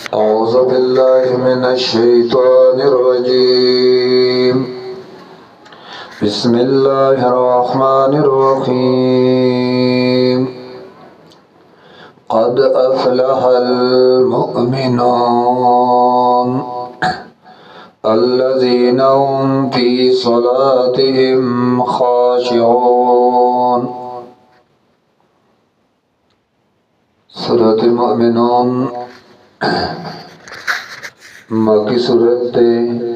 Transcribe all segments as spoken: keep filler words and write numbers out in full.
أعوذ بالله من الشيطان الرجيم بسم الله الرحمن الرحيم قد أفلح المؤمنون الذين هم في صلاتهم خاشعون سورة المؤمنون मक्की सूरत दे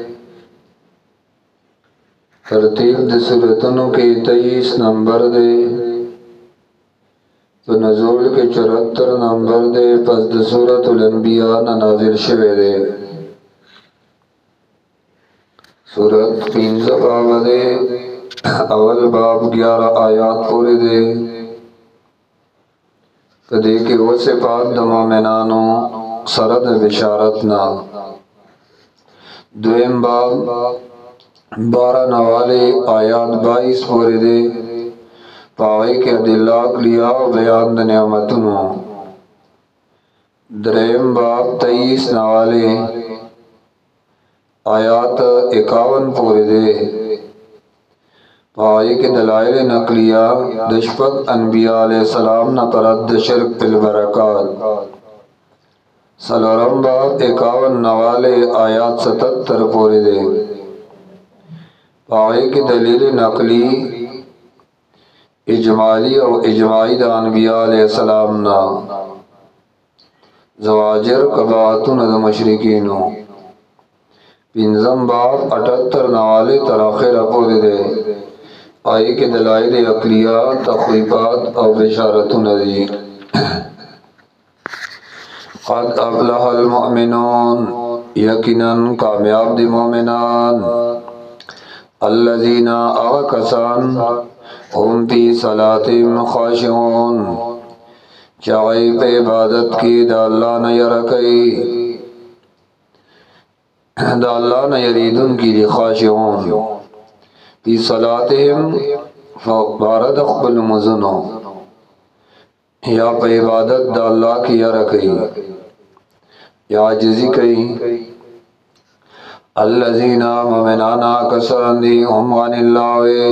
तरतीब दे सूरतों के तेईस नंबर दे तो नज़ूल के चौहत्तर नंबर दे पस दे सूरतुल अंबिया ना नाज़िल शवे दे सूरत तीन सौ बाब दे अवल बाब ग्यारह आयात पूरे दे तो देखे वो से पाक दमा मैनानो सरद बिशारत ना द्वेम बाब बारह नवाले आयात बाईस पूरे दे पावे के अदिल्लाक लिया बयान द नेमतुनो द्रेम बाब तेईस नवाले आयात इक्यावन पूरे दे पावे के दलाइल नकलिया दशपक अनबिया अलैहिस्सलाम न परद शिरक पिल बरकात सलोरम बाब इक्यावन नवाले आयात सतहत्तर पूरे दे पावे की दलील नकली इजमाली और इजमाई अनबिया अलैहिस्सलाम ना जवाजिर कबातुन द मशरिकीनो पिंजम बाब अठहत्तर नवाले तराखिर पूरे दे पावे की दलाइल अकलिया तखरीफात और बिशारतुन दी क़द अफ़लहल मुमिनून यकीनन कामयाब दी मोमिनान अल्लज़ीना आकसान हुम फी सलातिहिम खाशिऊन चाहे पे इबादत की दा अल्लाह न यरकई दा अल्लाह न यरीदुन की खाशिऊन फी सलातिहिम फ़बारद अक़बल मुज़नो या पे इबादत दा अल्लाह की यरकई या आजिज़ी कई अल्लज़ीना मोमिनाना कसरंदी हम अनिल्लाहि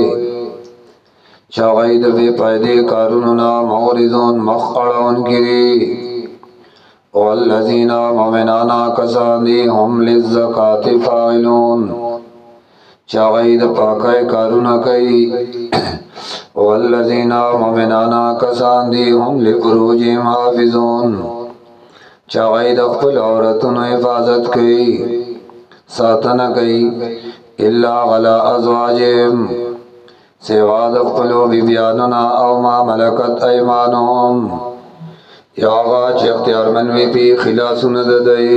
शागीद बे पैदे कारुना मौरिज़ुन मख़अड़ुन गिरी वल्लज़ीना मोमिनाना कसरंदी हम लिज़्ज़काति फ़ाइलून शागीद पाकै कारुना कई वल्लज़ीना मोमिनाना कसरंदी हम लिफ़ुरूजिहिम हाफ़िज़ून चागीद अक़बल औरतुन हिफाजत कई सातन कई इल्ला अला अज़वाजिहिम सिवाद अक़बलो बिबियानुना औ मा मलकत ऐमानुहुम या आगाज इख्तियार मनवी पी खिलासुन ददई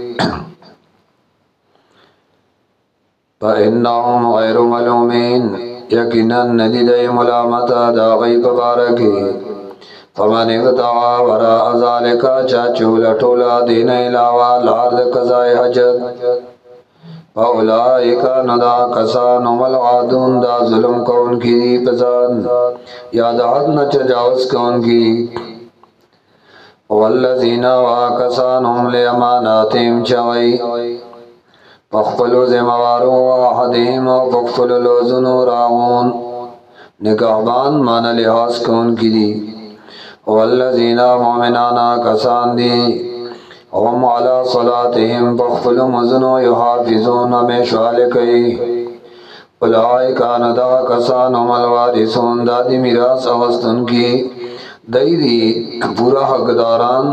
फ़इन्नहुम गैरु मलूमीन यकीनन नदिदय मुलामता दाग़ी पबारकी फमन इब्तग़ा वराअ ज़ालिका चाचूला टोला दीन इलावा लार्द कज़ाए हजत फ़उलाइका नदा कसान उमल आदून दा जुल्म कौन की पसान या दाद न तजावुज़ कौन की वल्लज़ीना वा कसान हम ले अमानातिहिम चवई फ़ख़्फ़लु ज़िम्मेवारो अहदिहिम फ़ख़्फ़लु लोज़ुनो राऊन निगहबान मान लिहाज कौन की दी वल्लज़ीना मोमिनाना कसान दी हम अला सलातिहिम फ़ख़्फ़लु मुज़नो युहाफ़िज़ून हमेशा कई उलाइका नदा कसान हमल वारिसून दादी मिरास अवस्तुन की दई दी पूरा हकदारान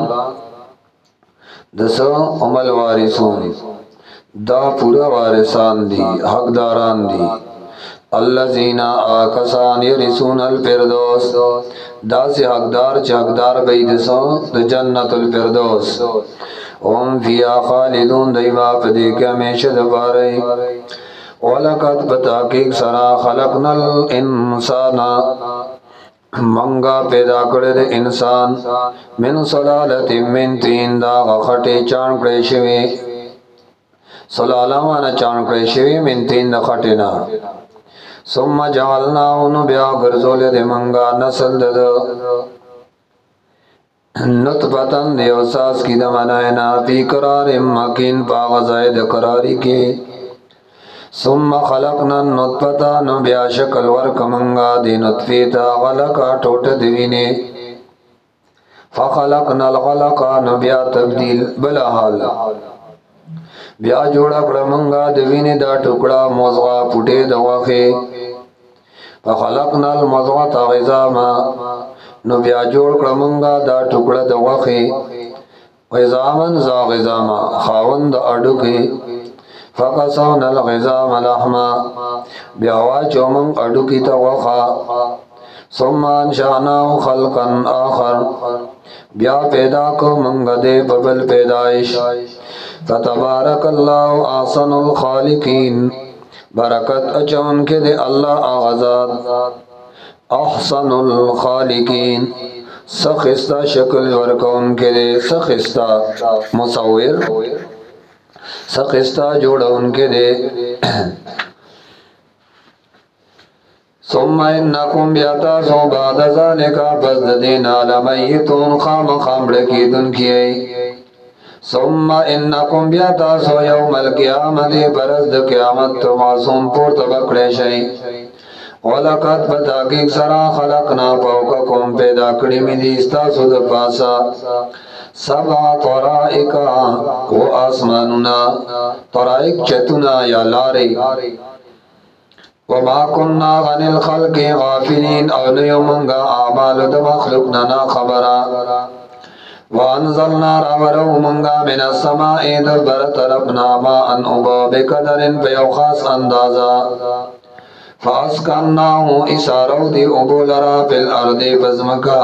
दसो हमल वारिसून दा पूरा वारिसान दी हकदारान दी अल्लज़ीना आकसान यरिसून अल फिरदौस दा से हकदार च हकदार बई दसो द जन्नतुल फिरदौस ओम फिया खालिदून दैवा पदे के हमेशा दबारे वलकद बताकीक सरा खलकनल इंसाना मंगा पैदा करे दे इंसान मिन सलालतिम मिन तीन दा खटे चाणकड़े शिवे सलाला माना चाणकड़े शिवे मिन तीन दा खटेना सुम्मा जअलनाहु ब्या गर्जोले दे मंगा नसल दद نطفتن دیو ساس کی دمنائنا پی قرار مکین پا غزائد قراری کے ثم خلقنا النطفتا نو بیا شکل ورک منگا دی نطفیتا غلقا ٹوٹ دوینے فخلقنا الغلقا نو بیا تبدیل بلا حال بیا جوڑا کڑا منگا دوینے دا ٹکڑا موزغا پوٹے دواخے فخلقنا المضغة عظاما نو بیا جوړ کړه مونږه دا ټوکړه د غوښې عظامن ذا عظاما خاوند اډوکې فقسونا العظام لحما بیا واچو مونږ اډوکې ته غوښه ثم انشأناه خلقا آخر بیا پیدا کو مونږ دې په بل پیدایش فتبارک الله احسن الخالقین برکت اچون کے دے اللہ آغازات احسن الخالقین سخستا شکل ورکون کے دے سخستا مصور سخستا جوڑون کے دے ثم انکم بیاتاسو بعد ذالکا پس دینا لمیتون خام خام ڈکی دن کیئی ثم انکم بیاتاسو یوم القیامت پرزد قیامت تو معصوم پور تبکڑے شئی ولقد بتاکیق سرا خلقنا پوککم پیدا کڑی می دیستاسو د پاسا سبع طرائقا و آسماننا طرائق چتنا یا لاری وما کننا غن الخلق غافلین او نیومنگا اعمال د مخلوقنا نا خبرا وانزلنا راورو منگا من السماء دبر طرفنا ما ان ابا بقدر پیو خاص اندازا فاسکناہو اسارو دی ابو لرا پی الارد بزمکا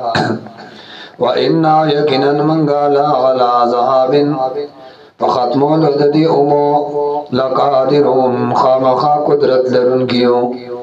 وإنا یقنن منگا لا غلا ذهاب فختمو لددی امو لقادرون خامخا قدرت لرن کیو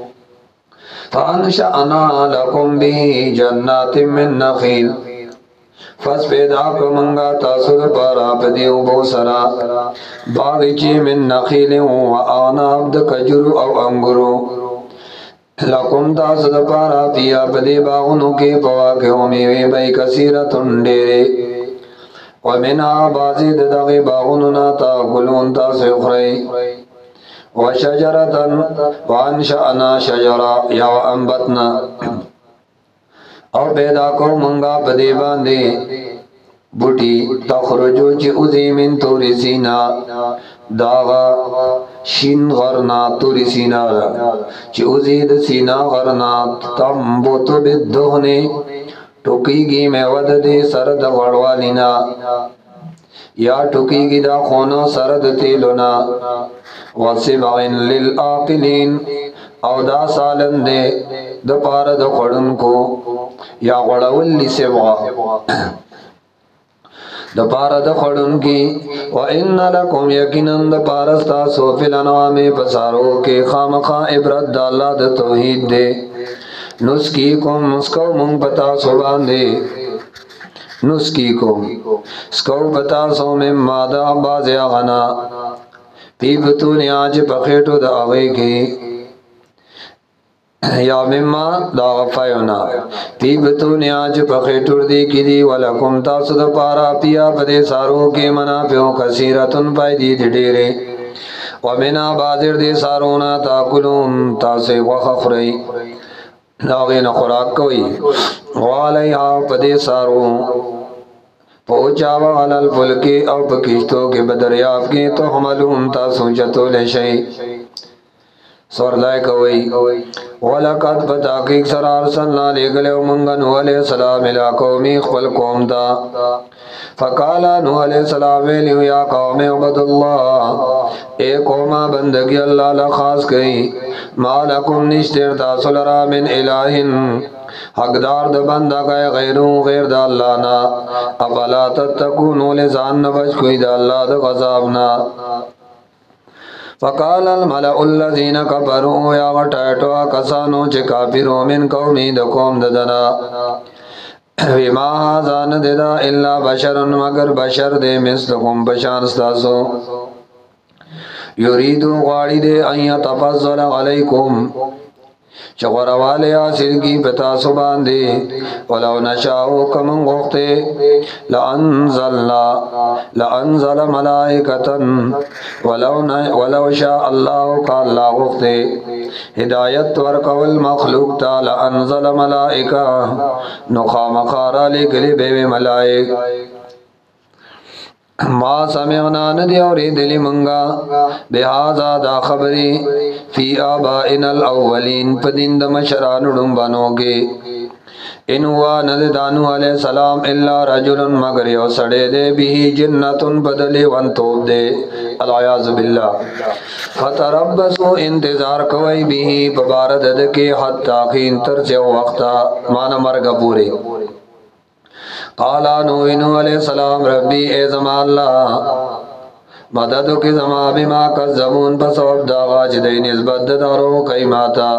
فانشأنا لکم بی جنات من نخیل فس پیدا کو منگا تاسد پارا پدیو بو سرا باغچی من نخیل و آناب د کجرو او انگرو لکم تاسد پارا پیا پدی باغنو کے پواکیو میوی بی کثیرتن ڈیرے ومنها بازی ددغی باغنونا تاکلون تاسو اخری وشجرتن وانشأنا شجرا یا انبتنا او پیدا کو منگا پدی باندے بوٹی تخرجو چی اوزی من توری سینا داغا شین غرنا توری سینا چی اوزی د سینا غرنا تنبوتو بددہنے ٹوکی گی میں ود دے سرد غڑوالینا یا ٹوکی گی دا خونو سرد تیلونا وصبغن للآقلین او دا سالن دے دا پار دا خڑن کو یا غڑولی سبغا دا پار دا خڑن کی وَإِنَّ لَكُمْ یقیناً دا پارستا سوفی لنوام پسارو کے خامخا عبرت دا اللہ دا توحید دے نسکی کم مسکو منگ پتا سو باندے نسکی کم سکو پتا سو میں مادا بازی غنا پی بطونی آج پخیٹو دا آوے کی یا مما دا غفایونا پی بطونی آج پخیٹور دی کی دی ولکم تاسو دا پارا پیا پدے سارو کے منافعو کثیرتن پای دی دی دیرے ومنا بازر دی سارونا تاکلون تاسے وخفری ناغین خوراک کوئی والیہا پدے سارو پوچاوا علال فلکی او پکشتو کے بدریاف کے تو حملون تاسو چتو لشئی سور لائے کوئی وَلَقَدْ بَتَاقِقْ سَرَارْ سَلْنَا لِگَلِو مُنْغَ نُوَ عَلَيْهِ السَّلَامِ لَا قَوْمِ اخْفَلْ قوم دا فَقَالَ نُوَ عَلَيْهِ السَّلَامِ ویلیو یا قوم عبد اللہ اے قومہ بندگی اللہ لخاص گئی ما لکم نشتر تاسل را من الہن حقدار دا بندہ گئے غیروں غیر دا اللہ نا افلا تتکونو لزان نبچ کوئی دا اللہ دا غذابنا فقال الملأ الذين كفروا يا غټټوا کسانو چې کافرو من قومي د قوم ددنا وما هذا نددا الا بشر مگر بشر دې مثلكم بشان استاسو يريد غاړي دې ايا تفضل عليكم چغوروالی حاصل کی پتا سبان دی ولو نشاؤ کمن غختے لانزلنا لانزل ملائکتن ولو, ولو شاء اللہ کا اللہ غختے ہدایت ورکول مخلوق تا لانزل ملائکہ نخام خارا لکلی بے ملائک ما سمعنا ندی اوری دلی منگا بہذا دا خبری فی آبائنا الاولین پدند مشران ڈنبانوں کے ان ہوا ند دانو علیہ السلام الا رجل مگر یو سڑے دے بھی جنتن بدلی ونتوب دے العیاذ باللہ فتربسو انتظار کوئی بھی بباردد کے حتی خین ترچے وقتا مانا مرگا پورے قالا نوینو علیہ السلام ربی اے زمان اللہ مددو کی زمان بما کذبون پسوب داغا جدئی نسبت دارو کئی ماتا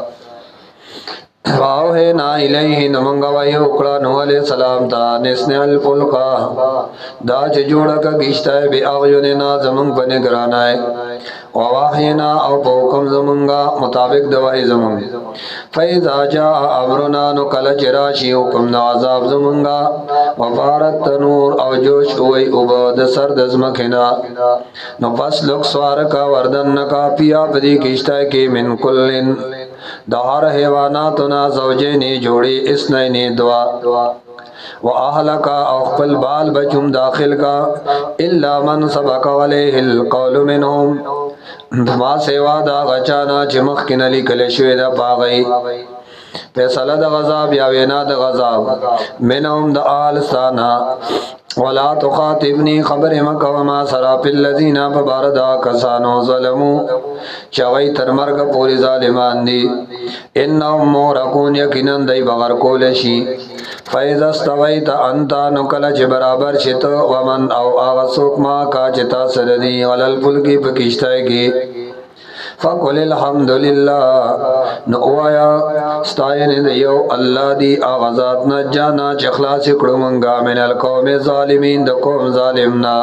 واوہینا الیہ نمانگا وحی اکڑا نو علیہ السلام تا نسن الفلقا دا چھ جوڑا کا گشتا ہے بی آغیوننا زمان پنے گرانا ہے وواحینا او پوکم زمانگا مطابق دوائی زمان فیضا جا امرنا نو کل چراشی حکم دا عذاب زمانگا وفارت تنور او جوش ہوئی عباد سرد ازمکنا نو پس لک سوارکا وردنکا پیا پدی کشتا ہے کی من کلن دہار حیواناتنا زوجینی جوڑی اسنینی دعا وَأَهْلَكَ اخفل بال بچم داخل کا الا من سبق علیہ القول منہم ما سیوا دا غچانا چمخ کنلی کلشوی دا پاغی فیصلہ دا غذاب یا وینا دا غذاب منہم دا آل سانا ولا تخاطبنی خبر مکہ وما سراپ اللذین فباردا کسانو ظلمو چغی ترمرگ پوری ظالمان دی انہم مورکون یقیناً دی بغر کولشی فیض استویت انتا نکلچ برابر شت ومن او آغسوک ما کا چتا سردی وللفلکی پکشتائی کی فقل الحمدللہ نعوایا ستائن دیو اللہ دی آغازات نجانا چخلاص کڑو منگا من القوم ظالمین دا قوم ظالمنا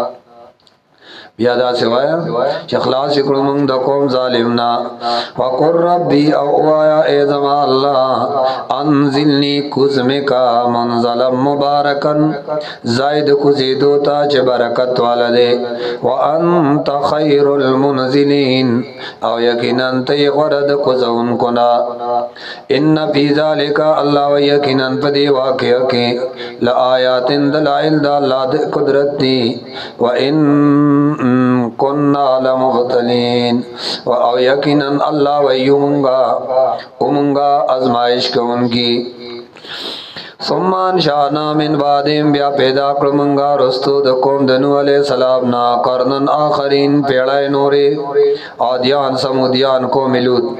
بیادا سوایا چخلاص کڑو منگ دا قوم ظالمنا وقر ربی اوایا اے زمان اللہ انزلنی کزمکا منزلم مبارکن زائد کزیدوتا چھ برکت والدے وانت خیر المنزلین او یقیناً تی غرد کزون کنا ان فی ذالکا اللہ و یقیناً پدی واقع کے لآیات دلائل دا اللہ قدرت دی و ان کننا لمبتلین و او یقیناً اللہ و یمنگا امنگا ازمائش کون کی ثم انشانا من بعدهم بیا پیدا کرمنگا رستو د قوم دنو علیہ السلام نا قرنن آخرین پیڑای نورے آدیان سمودیان کو ملود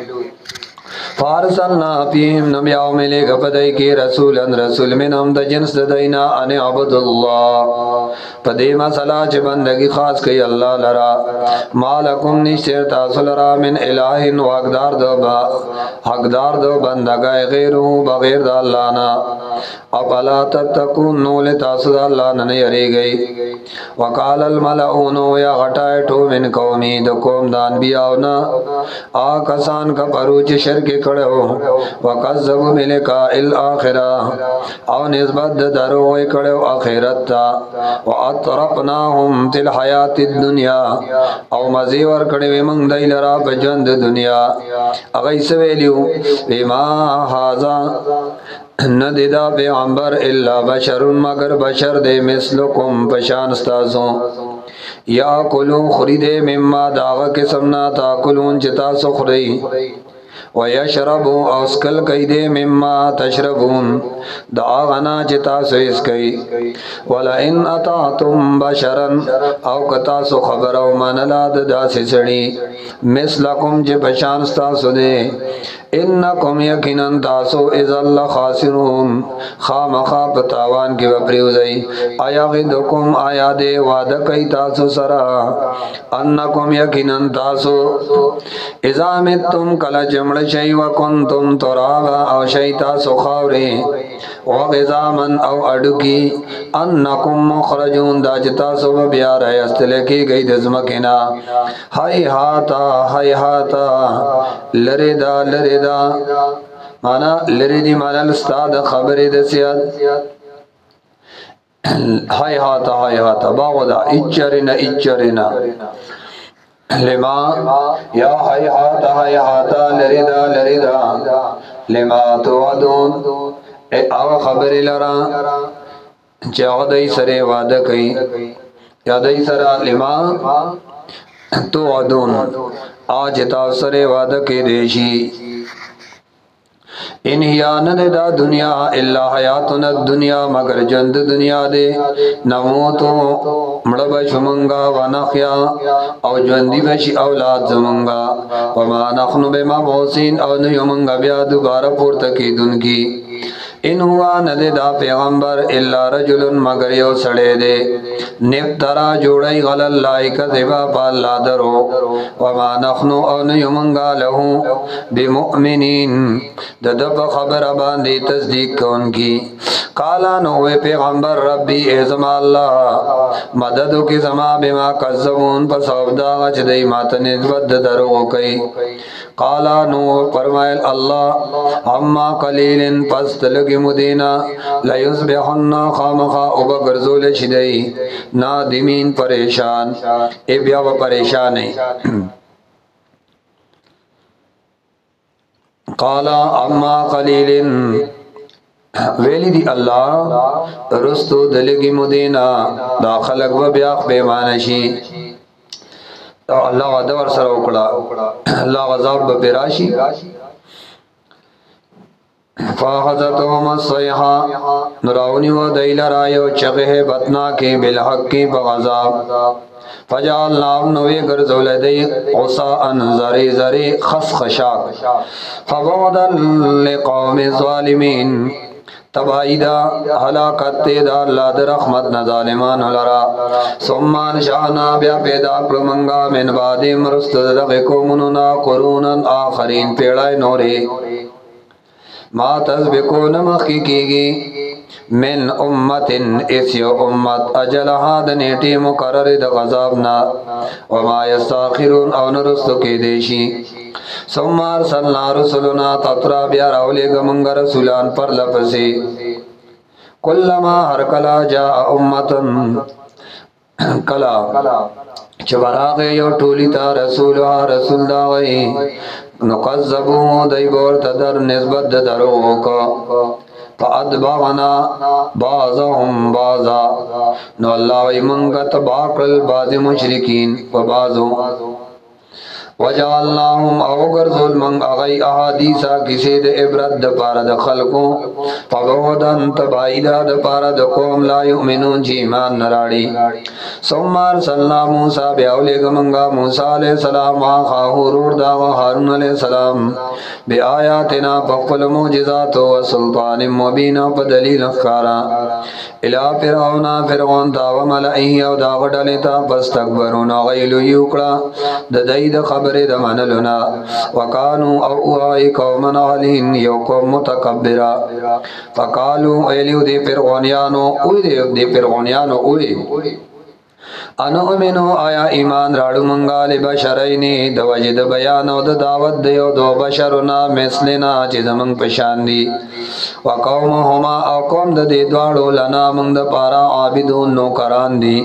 فارسلنا فیہم نمیاو ملے گپدائی کی رسولن رسول منہم دا جنس دینا ان عبداللہ پدی مسئلہ چھ بندگی خاص کی اللہ لرا مالکم نشتر تاصل را من الہ و حقدار دو با حقدار دو بندگائی غیرو بغیر دا اللہ نا اپلا تتکون نول تاصل اللہ ننی اری گئی وقال الملعونو یا غٹائے ٹو من قومی دا قوم دان بیاونا آکسان کا پروچ شرک کڑے ہو وقذب ملکا الاخرہ او نسبت دروئی کڑے ہو آخرت تا وَأَطْرَقْنَاهُمْ تِلْ حَيَاةِ الدُّنْيَا او مزیور کڑے وی منگ دی لرا بجند دنیا اغیس ویلیو بیما حازا ندیدہ پیغمبر الا بشر مگر بشر دے مثلکم پشانستازوں یا کلو خریدے مما داغ قسمنا تاکلون چتا سخری ویشربو اوسکل کئی دے مما تشربون دا آغنا چتا سویس کئی ولئن اطاعتم بشرن او کتا سو خبر او منلاد دا سسڑی مثلکم جے پشانستا سدے انکم یقیناً تاسو از اللہ خاسرون خام خواب تاوان کی وپریوزئی آیا غدکم آیا دے وعدہ کئی تاسو سرا انکم یقیناً تاسو ازامتتم کلا جمڑ شئی وکنتم ترابا او شئی تاسو خاوری وغزامن او اډوکی انکم مخرجون دا جتا سو بیا رہے استلکی گئی دزمکنا ہائی ہاتا ہائی ہاتا لردا لردا مانا لردی مانا استاد خبر دسیاد ہائی ہاتا ہائی ہاتا باغدا اچرنا اچرنا لما یا ہائی ہاتا ہائی ہاتا لردا لردا لما توعدون اے آغا خبر لرا چاہ دای سرے وعدہ کئی یا دای سرا لما توعدون آج تا سرے وعدہ کی دیشی انہیانت دا دنیا اللہ حیاتنا الدنیا مگر جند دنیا دے نموتو مڑبش منگا ونخیا او جندی بشی اولاد زمنگا وما نخنو بما موسین او نیو منگا بیا دوبارہ پورتکی دن کی ان ہوا ندے دا پیغمبر الا رجل مگر یو سڑے دے نفترا جوڑی غل اللہ کذبا پا اللہ درو وما نخنو او نیو منگا لہو بمؤمنین ددب خبر باندی تصدیق کون کی قالا نوے پیغمبر ربی اے زما اللہ مددو کی زما بما کذبون پس افدا غچ دی مات نسبت درو کئی قالا نو فرمائل اللہ اما قلیل پس تلگی مدینہ لیصبحن خامخا اوبا گرزول شدئی نادمین پریشان اے بیا و پریشان ہے قالا اما قلیل ویلی دی اللہ رستو دلگی مدینہ دا خلق و بیاق بیمانشی اللہ وعدہ ورسر اکڑا اللہ غضاب بپراشی فاخذتهم الصیحہ نراؤنی و دیل رائیو چغہ بطنا کے بالحق کی بغضاب فجعلناهم نوی گرزول دی عصاء زری زری خسخشاک فبعدا لقوم الظالمین تبائی دا حلاکت دا اللہ در رحمت نظالمان لرا ثم انشانا بیا پیدا کرمنگا من بعد مرست دغکو مننا قرونا آخرین پیڑای نوری ما تسبقو نمخی کیگی من امت اسیو امت اجلها دنیٹی مقرر دا غذابنا وما یستاخرون او نرستو کی دیشی ثم ارسلنا رسولنا تطرا بیا راولے گمنگ رسولان پر لپسی کلما ہر کلا جا امتن کلا چبراغ یو ٹولی تا رسولها رسول دا غی نقذبو دی بورت در نسبت درو کا فادبغنا بعضهم بعضا نو اللہ وی منگت باقل بعض مشرکین و بعضو وجعلناهم اوگر ظلمن اغی احادیثا کسی د عبرت د پارا د خلقو فبعدن تبعیدا د پارا د قوم لا یؤمنون چی ایمان نراڑی ثم ارسلنا موسیٰ بیاولی گمنگا موسیٰ علیہ السلام آخاہو رور دا و حارون علیہ السلام بی آیاتنا پقل موجزات و سلطان مبین و دلیل اخکارا الہ فرعون فرعون تا و ملئی او دا غڈلتا پستکبرون غیلو یوکڑا د دید خبر د منلنا وکانو او اوائی قومن علین یو قوم متکبرا فقالو ایلیو دی فرعونیانو اوی دی فرعونیانو اوی انو امنو آیا ایمان راڑو منگا لبشرینی دو وجد بیانو د دعوت دیو دو بشرنا مثلنا چیز منگ پشان دی وقومهما او قوم د دی دوارو لنا منگ د پارا عابدون نوکران دی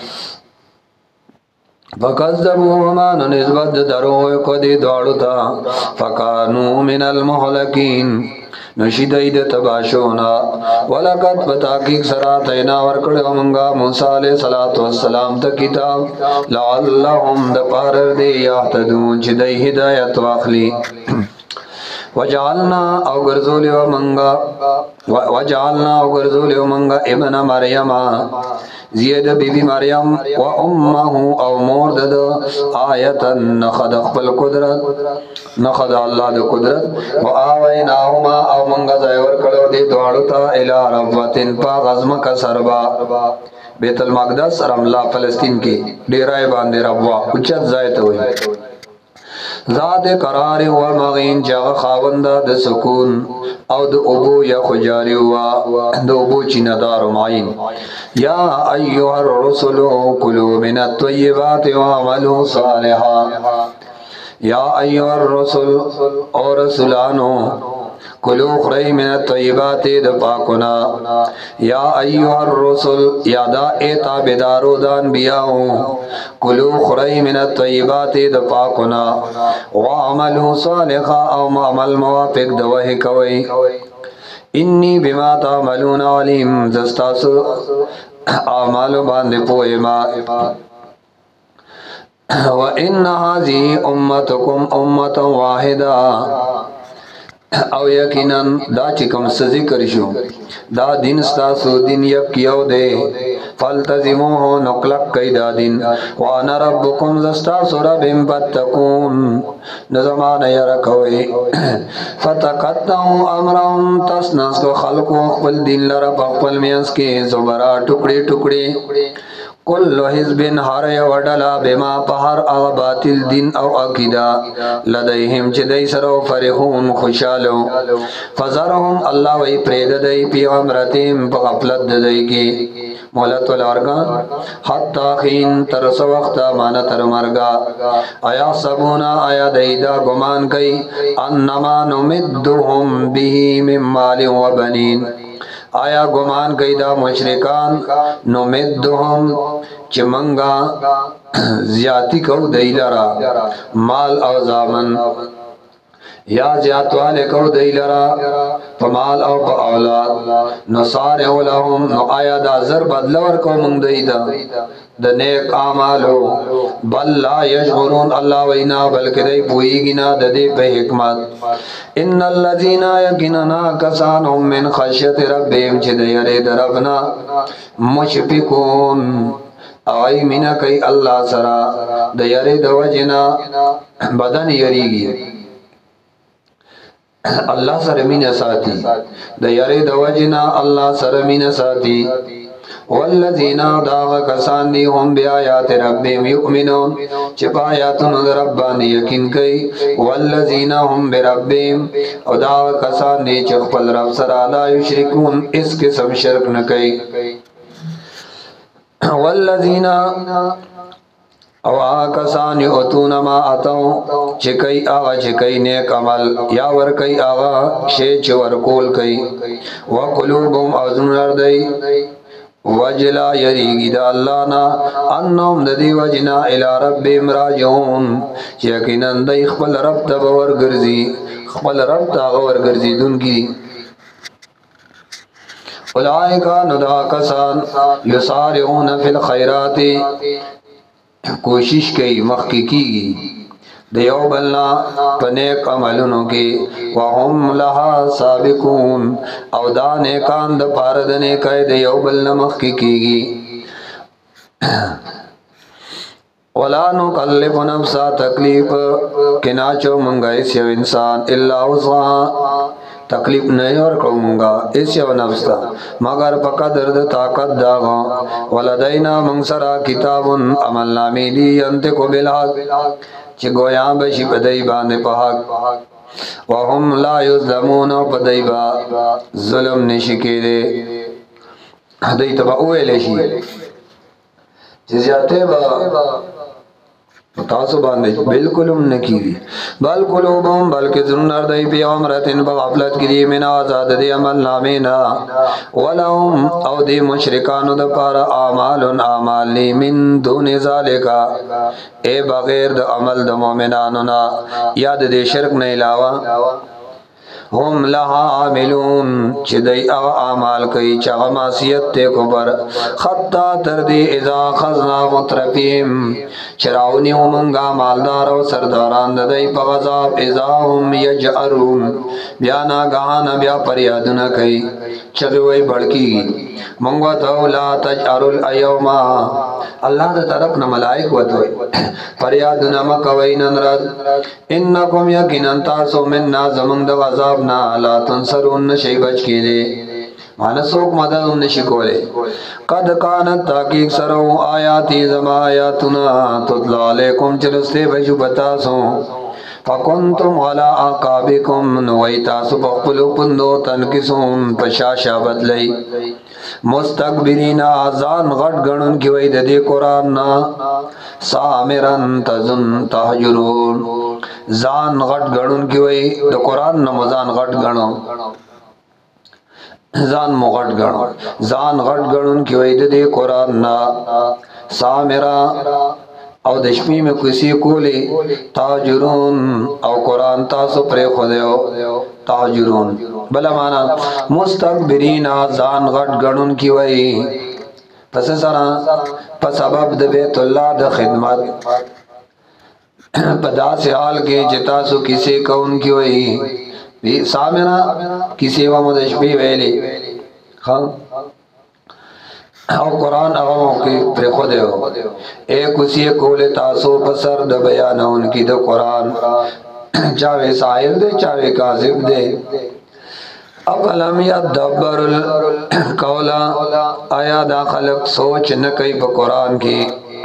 فکذبوهما نسبت دروه کو دی دوارو تا فکانو من المحلکین نشید اید تباشونا ولقد بتاقیق سراتینا ورکڑ ومنگا موسیٰ علیہ السلام تا کتاب لعلهم دپارر دی یحتدون چی دی ہدایت واخلی وجعلنا او گرزولی ومنگا وجعلنا او گرزولی ومنگا ابن مریم زید بی بی مریم و امه او مورد آیتا نخد اقبل قدرت نخد اللہ دا قدرت و آویناهما او منگا زیور کڑو دی دوارتا الى ربوتن پا غزم کا سربا بیت المقدس رملہ فلسطین کی ڈیرائے باندے ربوا اچت زائت ہوئی ذات قرار و مغین جاغ خاونده د سکون او د ابو یا خجاری و د ابو چیندار و معین. یا ایوہ الرسل کلوا من الطیبات وعملوا صالحا. یا ایوہ الرسل اور رسولانو کلو خری من الطیبات د پاکنا. یا ایوہ الرسل یادا اے تابدارو دا انبیاءو کلو خری من الطیبات د پاکنا وعملو صالحا او معمل موافق دوہ کوئی. انی بما تعملون علیم زستاسو اعمالو باندے پوئے ما. وَإِنَّ هَذِهِ أُمَّتُكُمْ أُمَّةً وَاحِدًا. او یقینا دا چکم ذکر شو دا دین ستاسو دین یک یو دے فالتزموه نقلق کئی دا دین. وانا ربکم زستاسو ربیم بتکون نظمان یرکوئی. فتقطعوا امرهم تسنس کو خلقو اقبل دین لرب اقبل میانس کے زبرا ٹکڑی ٹکڑی. کل حزب ہر یوڈلا بما پہر اغ باطل دین او عقیدہ لدیہم چدی سرو فرحون خوشالو. فزرهم اللہ وی پرید دی پیغمرتیم پغفلت دی کی مولت والارگان حتی خین ترس وقتا مانا تر مرگا. آیا سبونا آیا دیدا گمان کئی انما نمدهم به من مال و بنین. آیا گمان کئی دا مشرکان نمدهم چمنگا زیادی کو دیلرا مال او زامن یا زیادوالے کو دیلرا پمال او پا اولاد نصارع لهم نو آیا دا زر بدلور کو منگ دیدا دا نیک آمالو بل لا یشغرون اللہ وینا بلکہ دی پوئیگینا دا دی پہ حکمت. ان اللذین یکننا کسانهم من خشیت ربیم چھ دیارے دربنا مشفقون اوائی منا کئی اللہ سرا دیارے دوجنا بدن یریگی اللہ سر مین ساتی دیارے دوجنا اللہ سر مین ساتی. والذین داغ کسان دی هم بی آیات ربیم یؤمنون چپ آیاتن ربان یقین کئی. والذین هم بی ربیم او داغ کسان دی چخپل رب سرا لا یشرکون اس قسم شرک نکئی. والذین او آغا کسان یعطون ما آتاو چکئی آغا چکئی نیک عمل یا ورکئی آغا شیچ ورکول کئی. وقلوبهم ازن لردئی وجلا یریگی دا اللہ نا انہم ددی وجنا الى رب راجعون یقیناً دی خپل رب تا باور گرزی خپل رب تا غور گرزی دن کی. اولائکا ندا کسان یسارعون فی الخیرات کوشش کئی مخی کی گی دیو بلنا پنیک عملنو کی. وهم لها سابقون او دا نیکان دا پاردنے کئی دیو بلنا مخی کی گی. ولا نکلف نفسا تکلیف کناچو منگا اس یو انسان الا وسعها تکلیف نہیں اور کرونگا اس یو نفس تا مگر پا درد طاقت داغا. ولدینا منگسرا کتاب عمل نامی دی انتقو بالحق چی گویاں بشی پدائی باندے پا حق. وهم لا یظلمون پدائی با ظلم نشکی دے دائی تبا اوے لیشی چی زیادتے با تاسو باندے بالکل ام نکیوی. بل قلوبهم بلکہ ذنر دی پی عمرتن بغفلت کی دی من آزاد دی عمل نامینا. ولهم او دی مشرکانو دا پارا آمالن آمال لی من دون ذالکا اے بغیر دا عمل دا مومنانونا یاد دی شرک نیلاوا. هم لها عاملون چی دی اغا آمال کئی چاگا معصیت تے کبر. خطا تردی اذا خزنا مطرفیم چراونی منگا مالدار و سرداران دی پا غذاب اذا هم یجعرون بیانا گانا بیا پریادنا کئی چگوئی بڑکی منگو تو لا تجعروا الایوما اللہ دا طرف نا ملائک وطوئی پریادنا مکوئی ننرد انکم یقینن تاسو مننا زمن دا غذابنا لا تنصرون نشی بچ کی دے مانا سوک مدد نشی کولے. قد کانت تحقیق سرو آیاتی زما آیاتنا تطلع علیکم چلستے بجو بتاسوں फकुंतुम अला अकाबिकुम नवैता सुबखलु पुंदो तनकिसुम पशाशा बदलई मुस्तकबिरीना आजान गट गणन की वही दे कुरान ना सामिरन तजुन तहजुरून जान गट गणन की वही द कुरान न मजान गट गणो जान मुगट गणो जान गट गणन की वही दे कुरान ना सामिरा और दशमी में किसी कोले ताजुरून और कुरान तासो प्रे खुदेओ ताजुरून भला माना मुस्तकबिरीन आजान गट गणन की वही पस सरा पसबब द बैतुल्लाह द खिदमत पदा से हाल के जितासु किसे कौन की वही सामिरा किसी व मुदशबी वेली हाँ और कुरान अगमों के प्रे खुदेओ एक उसी कोले तासो पसर द बयान उनकी द कुरान चाहे साहिर दे चाहे काजिब दे अफलम यदब्बरुल कौला आया दा खलक सोच न कई ब कुरान की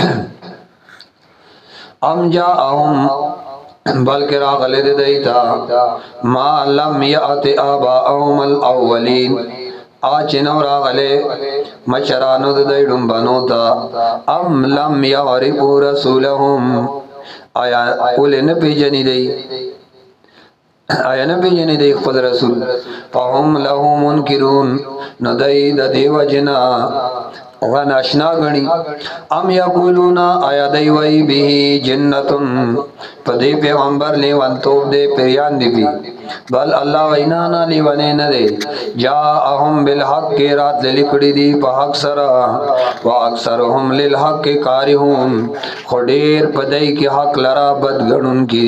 अम जाअहुम बल्कि रागले दे दैता मा लम यअति आबाअहुम अव्वलीन आज नवरा गले मशरानो दैडुम बनोता अम लम यअरिफू रसूलहुम आया उले न पेजनी दई आया न पेजनी दई खुद रसूल फहुम लहु मुनकिरून न दई द देवजना वन अशना गणी अम यकुलूना आया दई वही बिही जिन्नतुन पदे पैगंबर ले वन तो दे पेरियान दिबी बल अल्लाह वैना ना ली वने न दे जा अहम बिल हक के रात ले लिकड़ी दी पहक सरा व अक्सरहुम लिल हक के कारिहून खुडेर पदई के हक लरा बदगणुन की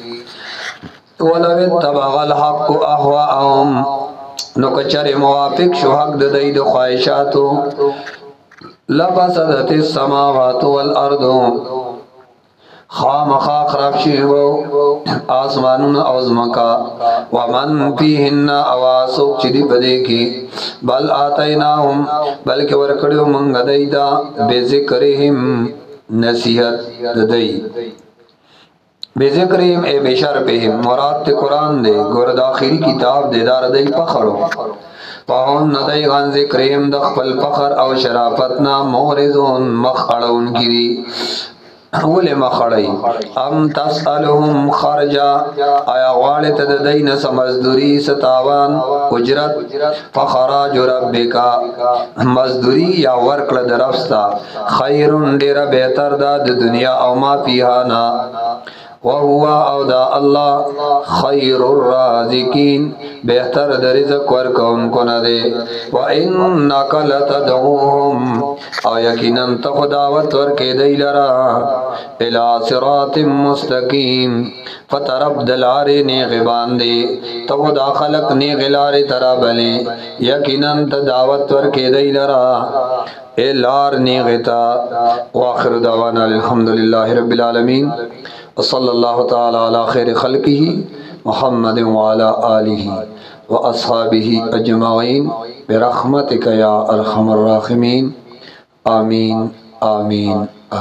वलव तबगल हक को अहवाअहुम नो कचरे मुवाफिक शो हक दई द ख्वाहिशातो लबसदतिस समावातु वल अर्दु खामखा खराबशी वो आसमानुन औज़मका वमन फीहिन्ना अवासुक चिदी बदे की बल आतैनाहुम बल्कि वरकड़ियो मंगदैदा बेज़िक्रिहिम नसीहत ददई बेज़िक्रिहिम ए बेशर पेहिम मुराद ते कुरान दे गुरद आखिरी किताब दे दार दई पखड़ो पाहुन नदई गान ज़िक्रिहिम दखपल पखर और शराफतना मोरिज़ुन मखड़उन गिरी वले मखड़ई अम तसअलुहुम खर्जा आया वाले तदई न समझदूरी सतावान उजरत फखराज रब्बिका मजदूरी या वर्क दरफ्ता खैरुन डेरा बेहतर दा दुनिया और मा फीहा ना वहुवा औदा अल्लाह खैरुर राज़िकीन बेहतर द रिज़्क़ वर्क उनको न दे व इन्नका लतदऊहुम और यकीनन तो खुदावत वर के दैलरा इला सिरातिम मुस्तकीम फतरब दलारे ने गिबान दे तो खुदा खलक ने गिलारे तरा बले यकीनन तो दावत वर के दैलरा ए लार ने गिता व आखिर दावाना अल्हम्दुलिल्लाहि रब्बिल आलमीन व सल्लल्लाहु तआला अला खैर खल्किही मुहम्मद व अला आलिही व अस्हाबिही अजमाइन बिरहमतिका या अरहमर राहिमीन आमीन आमीन।